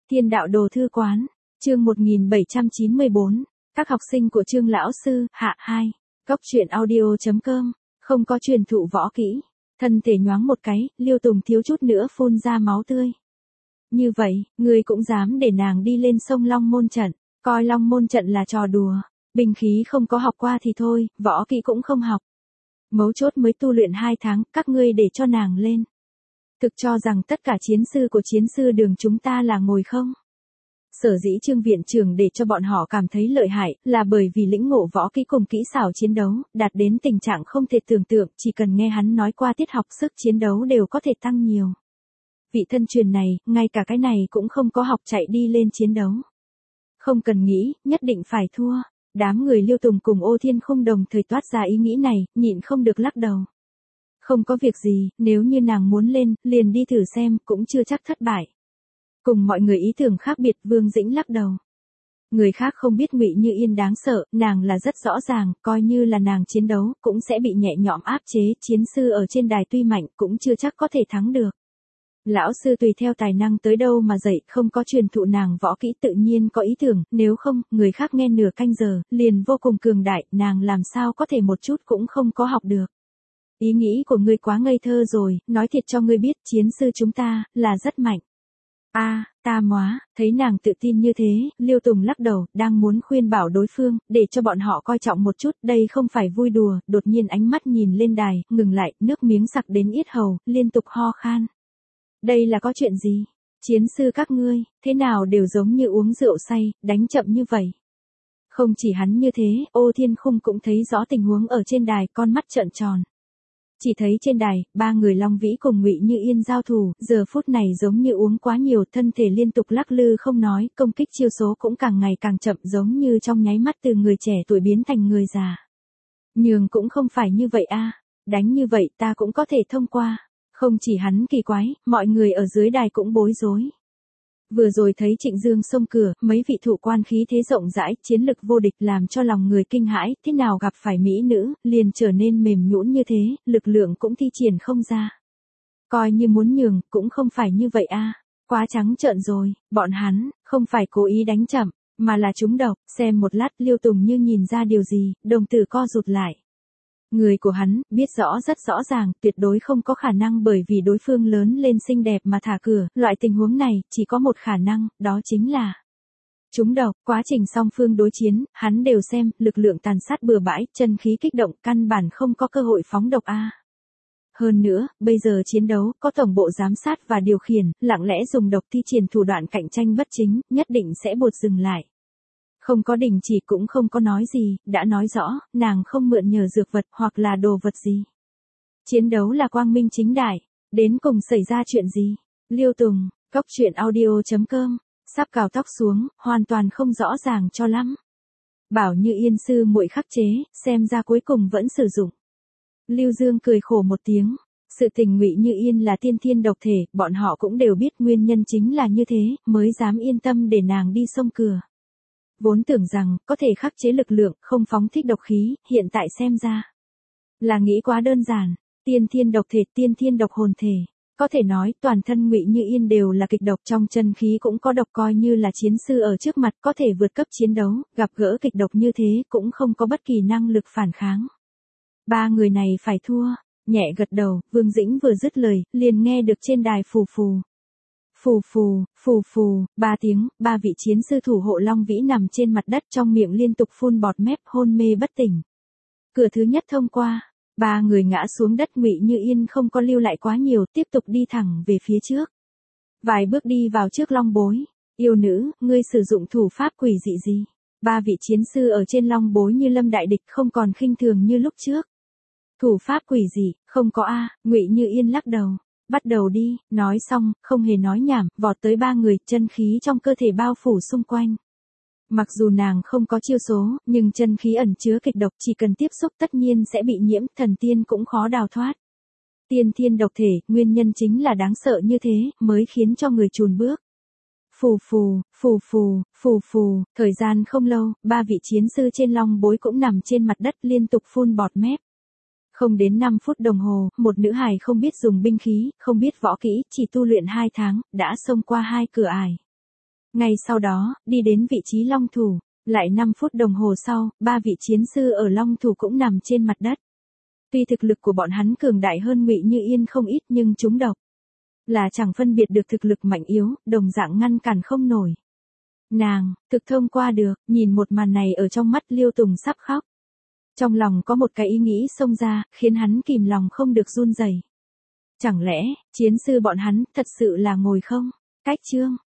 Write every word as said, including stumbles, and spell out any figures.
Thiên đạo đồ thư quán, chương một nghìn bảy trăm chín mươi bốn, các học sinh của Trương lão sư, hạ hai, cốc truyện audio chấm com, không có truyền thụ võ kỹ, thân thể nhoáng một cái, Liêu Tùng thiếu chút nữa phun ra máu tươi. Như vậy, ngươi cũng dám để nàng đi lên sông Long Môn trận, coi Long Môn trận là trò đùa, binh khí không có học qua thì thôi, võ kỹ cũng không học. Mấu chốt mới tu luyện hai tháng, các ngươi để cho nàng lên. Thực cho rằng tất cả chiến sư của chiến sư đường chúng ta là ngồi không? Sở dĩ Trương viện trưởng để cho bọn họ cảm thấy lợi hại, là bởi vì lĩnh ngộ võ kỹ cùng kỹ xảo chiến đấu, đạt đến tình trạng không thể tưởng tượng, chỉ cần nghe hắn nói qua tiết học sức chiến đấu đều có thể tăng nhiều. Vị thân truyền này, ngay cả cái này cũng không có học chạy đi lên chiến đấu. Không cần nghĩ, nhất định phải thua. Đám người Liêu Tùng cùng Ô Thiên Khung đồng thời toát ra ý nghĩ này, nhịn không được lắc đầu. Không có việc gì, nếu như nàng muốn lên, liền đi thử xem, cũng chưa chắc thất bại. Cùng mọi người ý tưởng khác biệt, Vương Dĩnh lắc đầu. Người khác không biết Ngụy Như Yên đáng sợ, nàng là rất rõ ràng, coi như là nàng chiến đấu, cũng sẽ bị nhẹ nhõm áp chế, chiến sư ở trên đài tuy mạnh, cũng chưa chắc có thể thắng được. Lão sư tùy theo tài năng tới đâu mà dạy, không có truyền thụ nàng võ kỹ tự nhiên có ý tưởng, nếu không, người khác nghe nửa canh giờ, liền vô cùng cường đại, nàng làm sao có thể một chút cũng không có học được. Ý nghĩ của ngươi quá ngây thơ rồi, nói thiệt cho ngươi biết, chiến sư chúng ta, là rất mạnh. A, à, ta móa, thấy nàng tự tin như thế, Liêu Tùng lắc đầu, đang muốn khuyên bảo đối phương, để cho bọn họ coi trọng một chút, đây không phải vui đùa, đột nhiên ánh mắt nhìn lên đài, ngừng lại, nước miếng sặc đến yết hầu, liên tục ho khan. Đây là có chuyện gì? Chiến sư các ngươi, thế nào đều giống như uống rượu say, đánh chậm như vậy. Không chỉ hắn như thế, Ô Thiên Khung cũng thấy rõ tình huống ở trên đài, con mắt trợn tròn. Chỉ thấy trên đài, ba người Long Vĩ cùng Ngụy Như Yên giao thủ, giờ phút này giống như uống quá nhiều, thân thể liên tục lắc lư không nói, công kích chiêu số cũng càng ngày càng chậm, giống như trong nháy mắt từ người trẻ tuổi biến thành người già. Nhường cũng không phải như vậy a, đánh như vậy ta cũng có thể thông qua. Không chỉ hắn kỳ quái, mọi người ở dưới đài cũng bối rối. Vừa rồi thấy Trịnh Dương xông cửa, mấy vị thủ quan khí thế rộng rãi, chiến lực vô địch làm cho lòng người kinh hãi, thế nào gặp phải mỹ nữ, liền trở nên mềm nhũn như thế, lực lượng cũng thi triển không ra. Coi như muốn nhường, cũng không phải như vậy a, quá trắng trợn rồi, bọn hắn, không phải cố ý đánh chậm, mà là trúng độc, xem một lát Liêu Tùng như nhìn ra điều gì, đồng tử co rụt lại. Người của hắn, biết rõ rất rõ ràng, tuyệt đối không có khả năng bởi vì đối phương lớn lên xinh đẹp mà thả cửa, loại tình huống này, chỉ có một khả năng, đó chính là trúng độc. Quá trình song phương đối chiến, hắn đều xem, lực lượng tàn sát bừa bãi, chân khí kích động, căn bản không có cơ hội phóng độc a. Hơn nữa, bây giờ chiến đấu, có tổng bộ giám sát và điều khiển, lặng lẽ dùng độc thi triển thủ đoạn cạnh tranh bất chính, nhất định sẽ buộc dừng lại. Không có đình chỉ cũng không có nói gì, đã nói rõ, nàng không mượn nhờ dược vật hoặc là đồ vật gì. Chiến đấu là quang minh chính đại, đến cùng xảy ra chuyện gì? Liêu Tùng, cốc truyện audio chấm com, sắp cào tóc xuống, hoàn toàn không rõ ràng cho lắm. Bảo Như Yên sư muội khắc chế, xem ra cuối cùng vẫn sử dụng. Lưu Dương cười khổ một tiếng, sự tình Ngụy Như Yên là tiên thiên độc thể, bọn họ cũng đều biết nguyên nhân chính là như thế, mới dám yên tâm để nàng đi xông cửa. Vốn tưởng rằng, có thể khắc chế lực lượng, không phóng thích độc khí, hiện tại xem ra. Là nghĩ quá đơn giản, tiên thiên độc thể, tiên thiên độc hồn thể. Có thể nói, toàn thân Ngụy Như Yên đều là kịch độc, trong chân khí cũng có độc, coi như là chiến sư ở trước mặt, có thể vượt cấp chiến đấu, gặp gỡ kịch độc như thế, cũng không có bất kỳ năng lực phản kháng. Ba người này phải thua, nhẹ gật đầu, Vương Dĩnh vừa dứt lời, liền nghe được trên đài phù phù. Phù phù, phù phù, ba tiếng, ba vị chiến sư thủ hộ Long Vĩ nằm trên mặt đất trong miệng liên tục phun bọt mép hôn mê bất tỉnh. Cửa thứ nhất thông qua, ba người ngã xuống đất Ngụy Như Yên không có lưu lại quá nhiều, tiếp tục đi thẳng về phía trước. Vài bước đi vào trước Long Bối, yêu nữ, ngươi sử dụng thủ pháp quỷ dị gì? Ba vị chiến sư ở trên Long Bối như lâm đại địch không còn khinh thường như lúc trước. Thủ pháp quỷ dị, không có a, Ngụy Như Yên lắc đầu. Bắt đầu đi, nói xong, không hề nói nhảm, vọt tới ba người, chân khí trong cơ thể bao phủ xung quanh. Mặc dù nàng không có chiêu số, nhưng chân khí ẩn chứa kịch độc, chỉ cần tiếp xúc tất nhiên sẽ bị nhiễm, thần tiên cũng khó đào thoát. Tiên thiên độc thể, nguyên nhân chính là đáng sợ như thế, mới khiến cho người chùn bước. Phù phù, phù phù, phù phù, thời gian không lâu, ba vị chiến sư trên Long Bối cũng nằm trên mặt đất liên tục phun bọt mép. Không đến năm phút đồng hồ, một nữ hài không biết dùng binh khí, không biết võ kỹ, chỉ tu luyện hai tháng, đã xông qua hai cửa ải. Ngay sau đó, đi đến vị trí long thủ, lại năm phút đồng hồ sau, ba vị chiến sư ở long thủ cũng nằm trên mặt đất. Tuy thực lực của bọn hắn cường đại hơn Ngụy Như Yên không ít nhưng chúng độc là chẳng phân biệt được thực lực mạnh yếu, đồng dạng ngăn cản không nổi. Nàng, thực thông qua được, nhìn một màn này ở trong mắt Liêu Tùng sắp khóc. Trong lòng có một cái ý nghĩ xông ra, khiến hắn kìm lòng không được run rẩy. Chẳng lẽ, chiến sư bọn hắn thật sự là ngồi không? Cách chương